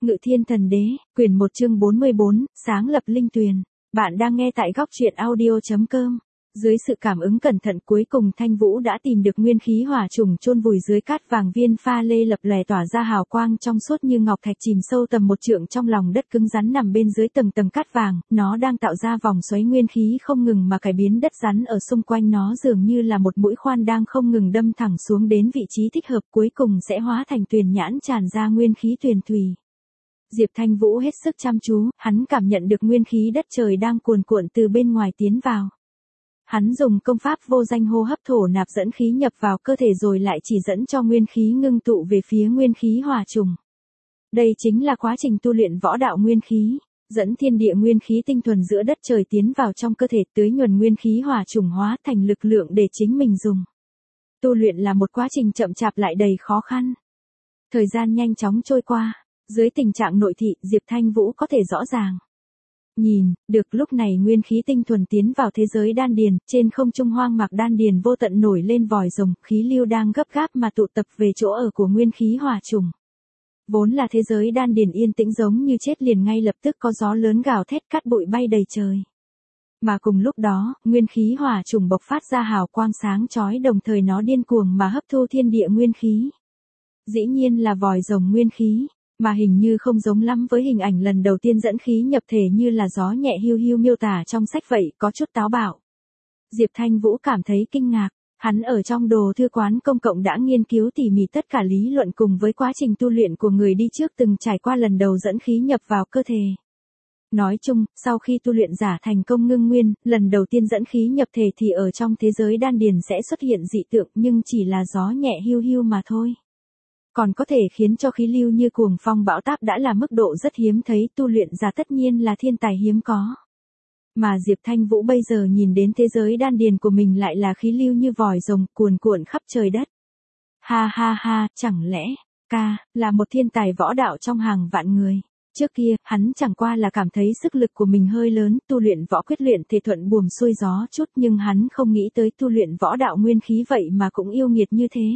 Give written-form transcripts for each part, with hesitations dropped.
Ngự Thiên Thần Đế, quyển 1 chương 44, sáng lập linh tuyền. Bạn đang nghe tại góc truyện audio.com. Dưới sự cảm ứng cẩn thận cuối cùng Thanh Vũ đã tìm được nguyên khí hỏa trùng chôn vùi dưới cát vàng viên pha lê lập lòe tỏa ra hào quang trong suốt như ngọc thạch chìm sâu tầm 1 trượng trong lòng đất cứng rắn nằm bên dưới tầng tầng cát vàng, nó đang tạo ra vòng xoáy nguyên khí không ngừng mà cải biến đất rắn ở xung quanh nó dường như là một mũi khoan đang không ngừng đâm thẳng xuống đến vị trí thích hợp cuối cùng sẽ hóa thành tuyền nhãn tràn ra nguyên khí tuyền thủy. Diệp Thanh Vũ hết sức chăm chú, hắn cảm nhận được nguyên khí đất trời đang cuồn cuộn từ bên ngoài tiến vào. Hắn dùng công pháp vô danh hô hấp thổ nạp dẫn khí nhập vào cơ thể rồi lại chỉ dẫn cho nguyên khí ngưng tụ về phía nguyên khí hỏa trùng. Đây chính là quá trình tu luyện võ đạo nguyên khí, dẫn thiên địa nguyên khí tinh thuần giữa đất trời tiến vào trong cơ thể tưới nhuần nguyên khí hỏa trùng hóa thành lực lượng để chính mình dùng. Tu luyện là một quá trình chậm chạp lại đầy khó khăn. Thời gian nhanh chóng trôi qua. Dưới tình trạng nội thị, Diệp Thanh Vũ có thể rõ ràng nhìn được lúc này nguyên khí tinh thuần tiến vào thế giới đan điền, trên không trung hoang mạc đan điền vô tận nổi lên vòi rồng, khí lưu đang gấp gáp mà tụ tập về chỗ ở của nguyên khí hỏa trùng. Vốn là thế giới đan điền yên tĩnh giống như chết liền ngay lập tức có gió lớn gào thét cát bụi bay đầy trời. Mà cùng lúc đó, nguyên khí hỏa trùng bộc phát ra hào quang sáng chói đồng thời nó điên cuồng mà hấp thu thiên địa nguyên khí. Dĩ nhiên là vòi rồng nguyên khí. Mà hình như không giống lắm với hình ảnh lần đầu tiên dẫn khí nhập thể như là gió nhẹ hiu hiu miêu tả trong sách vậy, có chút táo bạo. Diệp Thanh Vũ cảm thấy kinh ngạc, hắn ở trong đồ thư quán công cộng đã nghiên cứu tỉ mỉ tất cả lý luận cùng với quá trình tu luyện của người đi trước từng trải qua lần đầu dẫn khí nhập vào cơ thể. Nói chung, sau khi tu luyện giả thành công ngưng nguyên, lần đầu tiên dẫn khí nhập thể thì ở trong thế giới đan điền sẽ xuất hiện dị tượng nhưng chỉ là gió nhẹ hiu hiu mà thôi. Còn có thể khiến cho khí lưu như cuồng phong bão táp đã là mức độ rất hiếm thấy, tu luyện giả tất nhiên là thiên tài hiếm có. Mà Diệp Thanh Vũ bây giờ nhìn đến thế giới đan điền của mình lại là khí lưu như vòi rồng cuồn cuộn khắp trời đất. Ha ha ha, chẳng lẽ, là một thiên tài võ đạo trong hàng vạn người. Trước kia, hắn chẳng qua là cảm thấy sức lực của mình hơi lớn, tu luyện võ quyết luyện thể thuận buồm xuôi gió chút nhưng hắn không nghĩ tới tu luyện võ đạo nguyên khí vậy mà cũng yêu nghiệt như thế.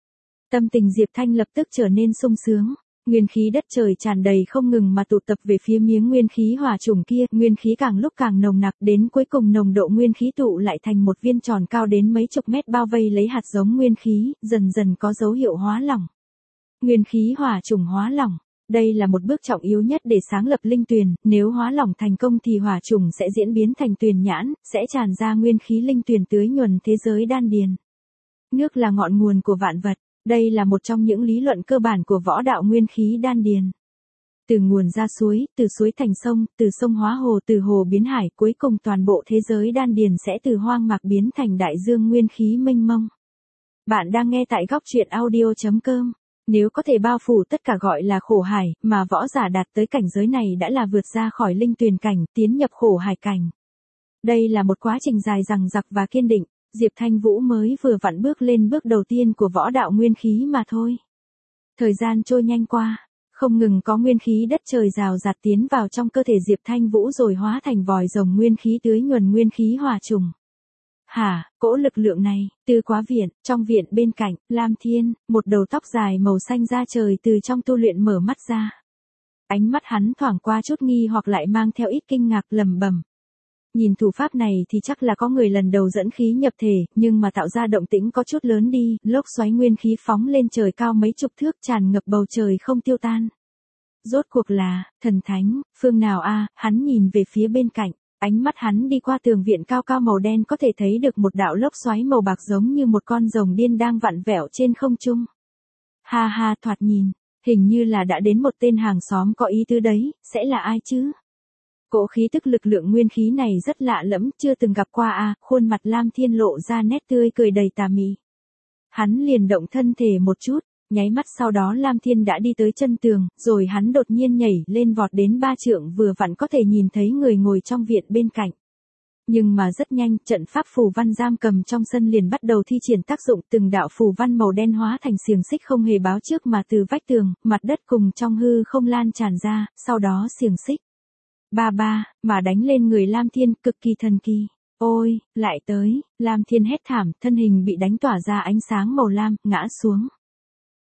Tâm tình Diệp Thanh lập tức trở nên sung sướng, nguyên khí đất trời tràn đầy không ngừng mà tụ tập về phía miếng nguyên khí hỏa trùng kia, nguyên khí càng lúc càng nồng nặc đến cuối cùng nồng độ nguyên khí tụ lại thành một viên tròn cao đến mấy chục mét bao vây lấy hạt giống nguyên khí, dần dần có dấu hiệu hóa lỏng. Nguyên khí hỏa trùng hóa lỏng, đây là một bước trọng yếu nhất để sáng lập linh tuyền, nếu hóa lỏng thành công thì hỏa trùng sẽ diễn biến thành tuyền nhãn, sẽ tràn ra nguyên khí linh tuyền tưới nhuần thế giới đan điền. Nước là ngọn nguồn của vạn vật. Đây là một trong những lý luận cơ bản của võ đạo nguyên khí đan điền. Từ nguồn ra suối, từ suối thành sông, từ sông hóa hồ, từ hồ biến hải, cuối cùng toàn bộ thế giới đan điền sẽ từ hoang mạc biến thành đại dương nguyên khí mênh mông. Bạn đang nghe tại góc truyện audio.com. Nếu có thể bao phủ tất cả gọi là khổ hải, mà võ giả đạt tới cảnh giới này đã là vượt ra khỏi linh tuyền cảnh, tiến nhập khổ hải cảnh. Đây là một quá trình dài dằng dặc và kiên định. Diệp Thanh Vũ mới vừa vặn bước lên bước đầu tiên của võ đạo nguyên khí mà thôi. Thời gian trôi nhanh qua, không ngừng có nguyên khí đất trời rào rạt tiến vào trong cơ thể Diệp Thanh Vũ rồi hóa thành vòi rồng nguyên khí tưới nhuần nguyên khí hỏa trùng. Cỗ lực lượng này, từ quá viện, trong viện bên cạnh, Lam Thiên, một đầu tóc dài màu xanh da trời từ trong tu luyện mở mắt ra. Ánh mắt hắn thoảng qua chút nghi hoặc lại mang theo ít kinh ngạc lẩm bẩm. Nhìn thủ pháp này thì chắc là có người lần đầu dẫn khí nhập thể, nhưng mà tạo ra động tĩnh có chút lớn đi, lốc xoáy nguyên khí phóng lên trời cao mấy chục thước tràn ngập bầu trời không tiêu tan. Rốt cuộc là, thần thánh, phương nào hắn nhìn về phía bên cạnh, ánh mắt hắn đi qua tường viện cao cao màu đen có thể thấy được một đạo lốc xoáy màu bạc giống như một con rồng điên đang vặn vẹo trên không trung. Thoạt nhìn, hình như là đã đến một tên hàng xóm có ý tứ đấy, sẽ là ai chứ? Cỗ khí tức lực lượng nguyên khí này rất lạ lẫm, chưa từng gặp qua khuôn mặt Lam Thiên lộ ra nét tươi cười đầy tà mị. Hắn liền động thân thể một chút, nháy mắt sau đó Lam Thiên đã đi tới chân tường, rồi hắn đột nhiên nhảy lên vọt đến 3 trượng vừa vặn có thể nhìn thấy người ngồi trong viện bên cạnh. Nhưng mà rất nhanh, trận pháp phù văn giam cầm trong sân liền bắt đầu thi triển tác dụng, từng đạo phù văn màu đen hóa thành xiềng xích không hề báo trước mà từ vách tường, mặt đất cùng trong hư không lan tràn ra, sau đó xiềng xích mà đánh lên người Lam Thiên, cực kỳ thần kỳ. Ôi, lại tới, Lam Thiên hét thảm, thân hình bị đánh tỏa ra ánh sáng màu lam, ngã xuống.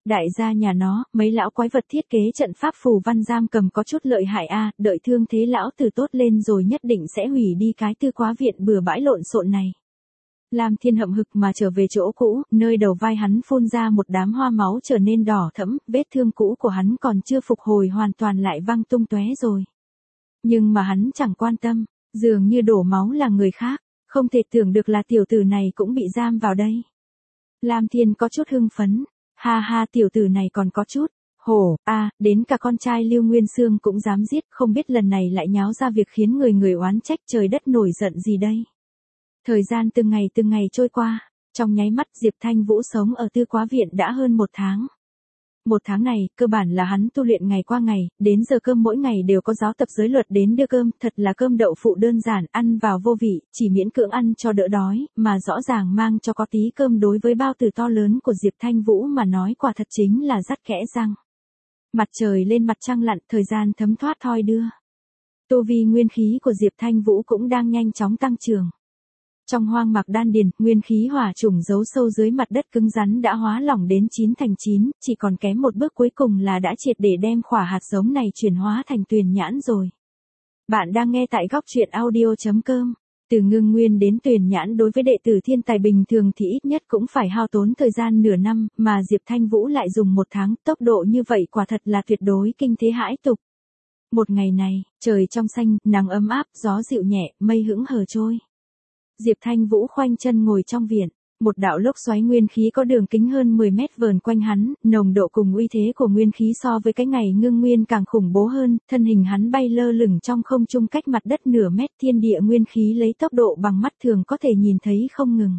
Đại gia nhà nó, mấy lão quái vật thiết kế trận pháp phù văn giam cầm có chút lợi hại a, đợi thương thế lão tử tốt lên rồi nhất định sẽ hủy đi cái tư quá viện bừa bãi lộn xộn này. Lam Thiên hậm hực mà trở về chỗ cũ, nơi đầu vai hắn phun ra một đám hoa máu trở nên đỏ thẫm, vết thương cũ của hắn còn chưa phục hồi hoàn toàn lại văng tung tóe rồi. Nhưng mà hắn chẳng quan tâm, dường như đổ máu là người khác, không thể tưởng được là tiểu tử này cũng bị giam vào đây. Lam Thiên có chút hưng phấn, ha ha tiểu tử này còn có chút, hổ, đến cả con trai Lưu Nguyên Xương cũng dám giết, không biết lần này lại nháo ra việc khiến người oán trách trời đất nổi giận gì đây. Thời gian từng ngày trôi qua, trong nháy mắt Diệp Thanh Vũ sống ở tư quá viện đã hơn 1 tháng. 1 tháng này, cơ bản là hắn tu luyện ngày qua ngày, đến giờ cơm mỗi ngày đều có giáo tập giới luật đến đưa cơm, thật là cơm đậu phụ đơn giản, ăn vào vô vị, chỉ miễn cưỡng ăn cho đỡ đói, mà rõ ràng mang cho có tí cơm đối với bao tử to lớn của Diệp Thanh Vũ mà nói quả thật chính là rắt kẽ răng. Mặt trời lên mặt trăng lặn, thời gian thấm thoát thoi đưa. Tu vi nguyên khí của Diệp Thanh Vũ cũng đang nhanh chóng tăng trưởng. Trong hoang mạc đan điền, nguyên khí hỏa chủng giấu sâu dưới mặt đất cứng rắn đã hóa lỏng đến 9/9, chỉ còn kém một bước cuối cùng là đã triệt để đem khỏa hạt giống này chuyển hóa thành tuyền nhãn rồi. Bạn đang nghe tại góc truyện audio.com. Từ ngưng nguyên đến tuyền nhãn đối với đệ tử thiên tài bình thường thì ít nhất cũng phải hao tốn thời gian nửa năm, mà Diệp Thanh Vũ lại dùng 1 tháng, tốc độ như vậy quả thật là tuyệt đối kinh thế hãi tục. Một ngày này, trời trong xanh, nắng ấm áp, gió dịu nhẹ, mây hững hờ trôi. Diệp Thanh Vũ khoanh chân ngồi trong viện, một đạo lốc xoáy nguyên khí có đường kính hơn 10 mét vờn quanh hắn, nồng độ cùng uy thế của nguyên khí so với cái ngày ngưng nguyên càng khủng bố hơn, thân hình hắn bay lơ lửng trong không trung cách mặt đất nửa mét, thiên địa nguyên khí lấy tốc độ bằng mắt thường có thể nhìn thấy không ngừng.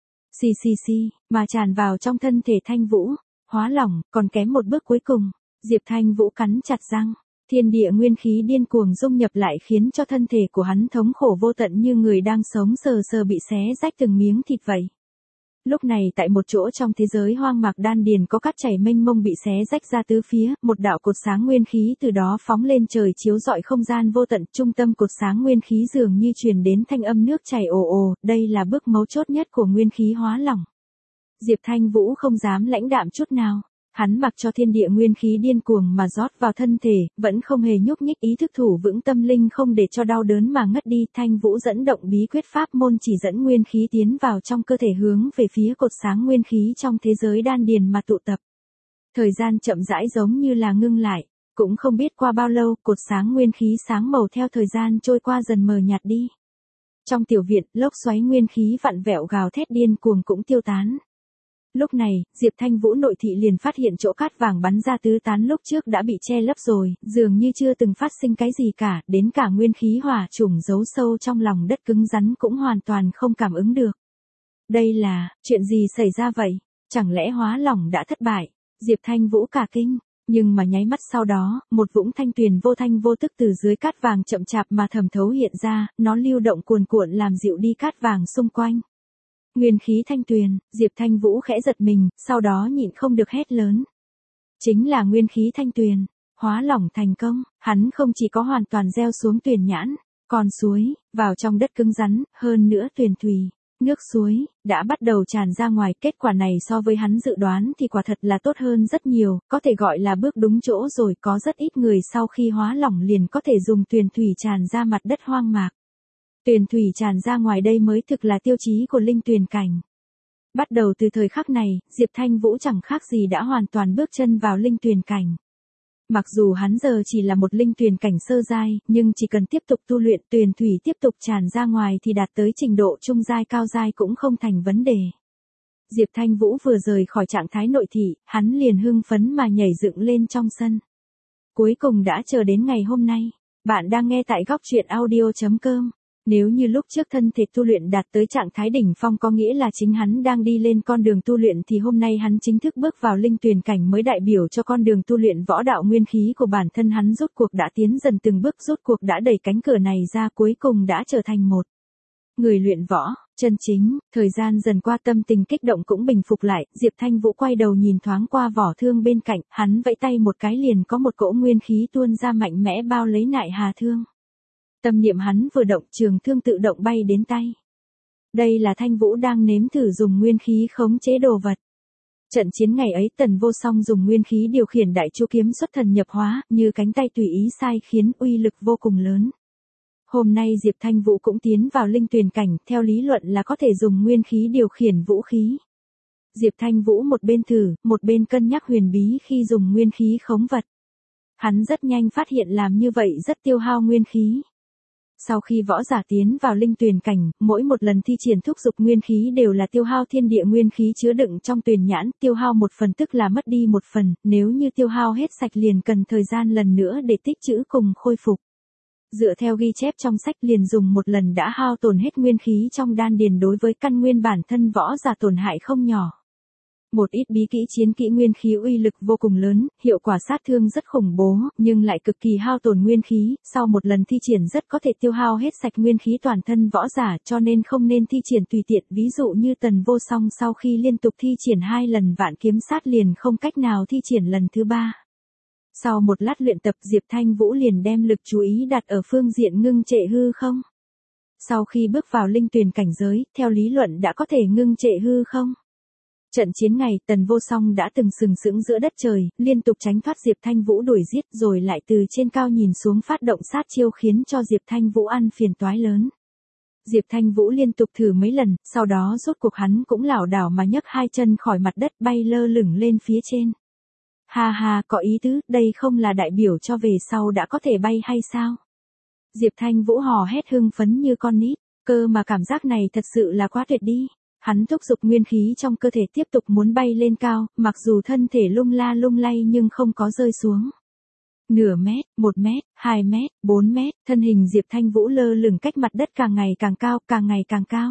Xì, mà tràn vào trong thân thể Thanh Vũ, hóa lỏng, còn kém một bước cuối cùng, Diệp Thanh Vũ cắn chặt răng. Thiên địa nguyên khí điên cuồng dung nhập lại khiến cho thân thể của hắn thống khổ vô tận như người đang sống sờ sờ bị xé rách từng miếng thịt vậy. Lúc này tại một chỗ trong thế giới hoang mạc đan điền có cát chảy mênh mông bị xé rách ra tứ phía, một đạo cột sáng nguyên khí từ đó phóng lên trời chiếu rọi không gian vô tận, trung tâm cột sáng nguyên khí dường như truyền đến thanh âm nước chảy ồ ồ, đây là bước mấu chốt nhất của nguyên khí hóa lỏng. Diệp Thanh Vũ không dám lãnh đạm chút nào. Hắn mặc cho thiên địa nguyên khí điên cuồng mà rót vào thân thể, vẫn không hề nhúc nhích, ý thức thủ vững tâm linh không để cho đau đớn mà ngất đi. Thanh Vũ dẫn động bí quyết pháp môn chỉ dẫn nguyên khí tiến vào trong cơ thể hướng về phía cột sáng nguyên khí trong thế giới đan điền mà tụ tập. Thời gian chậm rãi giống như là ngưng lại, cũng không biết qua bao lâu, cột sáng nguyên khí sáng màu theo thời gian trôi qua dần mờ nhạt đi. Trong tiểu viện, lốc xoáy nguyên khí vặn vẹo gào thét điên cuồng cũng tiêu tán. Lúc này, Diệp Thanh Vũ nội thị liền phát hiện chỗ cát vàng bắn ra tứ tán lúc trước đã bị che lấp rồi, dường như chưa từng phát sinh cái gì cả, đến cả nguyên khí hỏa chủng giấu sâu trong lòng đất cứng rắn cũng hoàn toàn không cảm ứng được. Đây là, chuyện gì xảy ra vậy? Chẳng lẽ hóa lỏng đã thất bại? Diệp Thanh Vũ cả kinh, nhưng mà nháy mắt sau đó, một vũng thanh tuyền vô thanh vô tức từ dưới cát vàng chậm chạp mà thẩm thấu hiện ra, nó lưu động cuồn cuộn làm dịu đi cát vàng xung quanh. Nguyên khí thanh tuyền, Diệp Thanh Vũ khẽ giật mình, sau đó nhịn không được hét lớn. Chính là nguyên khí thanh tuyền, hóa lỏng thành công, hắn không chỉ có hoàn toàn gieo xuống tuyền nhãn, còn suối, vào trong đất cứng rắn, hơn nữa tuyền thủy, nước suối, đã bắt đầu tràn ra ngoài. Kết quả này so với hắn dự đoán thì quả thật là tốt hơn rất nhiều, có thể gọi là bước đúng chỗ rồi, có rất ít người sau khi hóa lỏng liền có thể dùng tuyền thủy tràn ra mặt đất hoang mạc. Tuyền thủy tràn ra ngoài đây mới thực là tiêu chí của linh tuyền cảnh. Bắt đầu từ thời khắc này, Diệp Thanh Vũ chẳng khác gì đã hoàn toàn bước chân vào linh tuyền cảnh. Mặc dù hắn giờ chỉ là một linh tuyền cảnh sơ giai, nhưng chỉ cần tiếp tục tu luyện, tuyền thủy tiếp tục tràn ra ngoài thì đạt tới trình độ trung giai cao giai cũng không thành vấn đề. Diệp Thanh Vũ vừa rời khỏi trạng thái nội thị, hắn liền hưng phấn mà nhảy dựng lên trong sân. Cuối cùng đã chờ đến ngày hôm nay. Bạn đang nghe tại góc truyện audio.com. Nếu như lúc trước thân thể tu luyện đạt tới trạng thái đỉnh phong có nghĩa là chính hắn đang đi lên con đường tu luyện thì hôm nay hắn chính thức bước vào linh tuyền cảnh mới đại biểu cho con đường tu luyện võ đạo nguyên khí của bản thân hắn rốt cuộc đã tiến dần từng bước rốt cuộc đã đẩy cánh cửa này ra cuối cùng đã trở thành một người luyện võ, chân chính. Thời gian dần qua tâm tình kích động cũng bình phục lại, Diệp Thanh Vũ quay đầu nhìn thoáng qua vỏ thương bên cạnh, hắn vẫy tay một cái liền có một cỗ nguyên khí tuôn ra mạnh mẽ bao lấy nại hà thương. Tâm niệm hắn vừa động trường thương tự động bay đến tay. Đây là Thanh Vũ đang nếm thử dùng nguyên khí khống chế đồ vật. Trận chiến ngày ấy Tần Vô Song dùng nguyên khí điều khiển đại chu kiếm xuất thần nhập hóa, như cánh tay tùy ý sai khiến uy lực vô cùng lớn. Hôm nay Diệp Thanh Vũ cũng tiến vào linh tuyền cảnh, theo lý luận là có thể dùng nguyên khí điều khiển vũ khí. Diệp Thanh Vũ một bên thử, một bên cân nhắc huyền bí khi dùng nguyên khí khống vật. Hắn rất nhanh phát hiện làm như vậy rất tiêu hao nguyên khí. Sau khi võ giả tiến vào linh tuyền cảnh, mỗi một lần thi triển thúc dục nguyên khí đều là tiêu hao thiên địa nguyên khí chứa đựng trong tuyền nhãn, tiêu hao một phần tức là mất đi một phần, nếu như tiêu hao hết sạch liền cần thời gian lần nữa để tích trữ cùng khôi phục. Dựa theo ghi chép trong sách liền dùng một lần đã hao tổn hết nguyên khí trong đan điền đối với căn nguyên bản thân võ giả tổn hại không nhỏ. Một ít bí kỹ chiến kỹ nguyên khí uy lực vô cùng lớn, hiệu quả sát thương rất khủng bố, nhưng lại cực kỳ hao tổn nguyên khí, sau một lần thi triển rất có thể tiêu hao hết sạch nguyên khí toàn thân võ giả cho nên không nên thi triển tùy tiện, ví dụ như Tần Vô Song sau khi liên tục thi triển 2 lần vạn kiếm sát liền không cách nào thi triển lần thứ 3. Sau một lát luyện tập Diệp Thanh Vũ liền đem lực chú ý đặt ở phương diện ngưng trệ hư không. Sau khi bước vào linh tuyền cảnh giới, theo lý luận đã có thể ngưng trệ hư không. Trận chiến ngày Tần Vô Song đã từng sừng sững giữa đất trời, liên tục tránh thoát Diệp Thanh Vũ đuổi giết rồi lại từ trên cao nhìn xuống phát động sát chiêu khiến cho Diệp Thanh Vũ ăn phiền toái lớn. Diệp Thanh Vũ liên tục thử mấy lần, sau đó rốt cuộc hắn cũng lảo đảo mà nhấc 2 chân khỏi mặt đất bay lơ lửng lên phía trên. Ha ha, có ý tứ, đây không là đại biểu cho về sau đã có thể bay hay sao? Diệp Thanh Vũ hò hét hưng phấn như con nít, cơ mà cảm giác này thật sự là quá tuyệt đi. Hắn thúc giục nguyên khí trong cơ thể tiếp tục muốn bay lên cao, mặc dù thân thể lung la lung lay nhưng không có rơi xuống. Nửa mét, 1 mét, 2 mét, 4 mét, thân hình Diệp Thanh Vũ lơ lửng cách mặt đất càng ngày càng cao, càng ngày càng cao.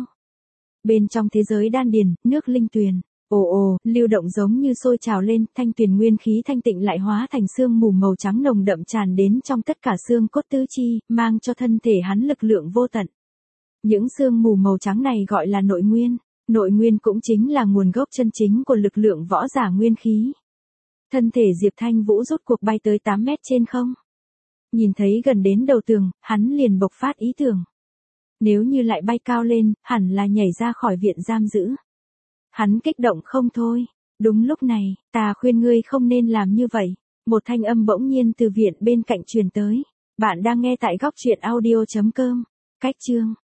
Bên trong thế giới đan điền, nước linh tuyền, ồ ồ, lưu động giống như sôi trào lên, thanh tuyền nguyên khí thanh tịnh lại hóa thành sương mù màu trắng nồng đậm tràn đến trong tất cả xương cốt tứ chi, mang cho thân thể hắn lực lượng vô tận. Những sương mù màu trắng này gọi là nội nguyên. Nội nguyên cũng chính là nguồn gốc chân chính của lực lượng võ giả nguyên khí. Thân thể Diệp Thanh Vũ rốt cuộc bay tới 8 mét trên không. Nhìn thấy gần đến đầu tường, hắn liền bộc phát ý tưởng. Nếu như lại bay cao lên, hẳn là nhảy ra khỏi viện giam giữ. Hắn kích động không thôi. Đúng lúc này, ta khuyên ngươi không nên làm như vậy. Một thanh âm bỗng nhiên từ viện bên cạnh truyền tới. Bạn đang nghe tại góc truyện audio.com. Cách chương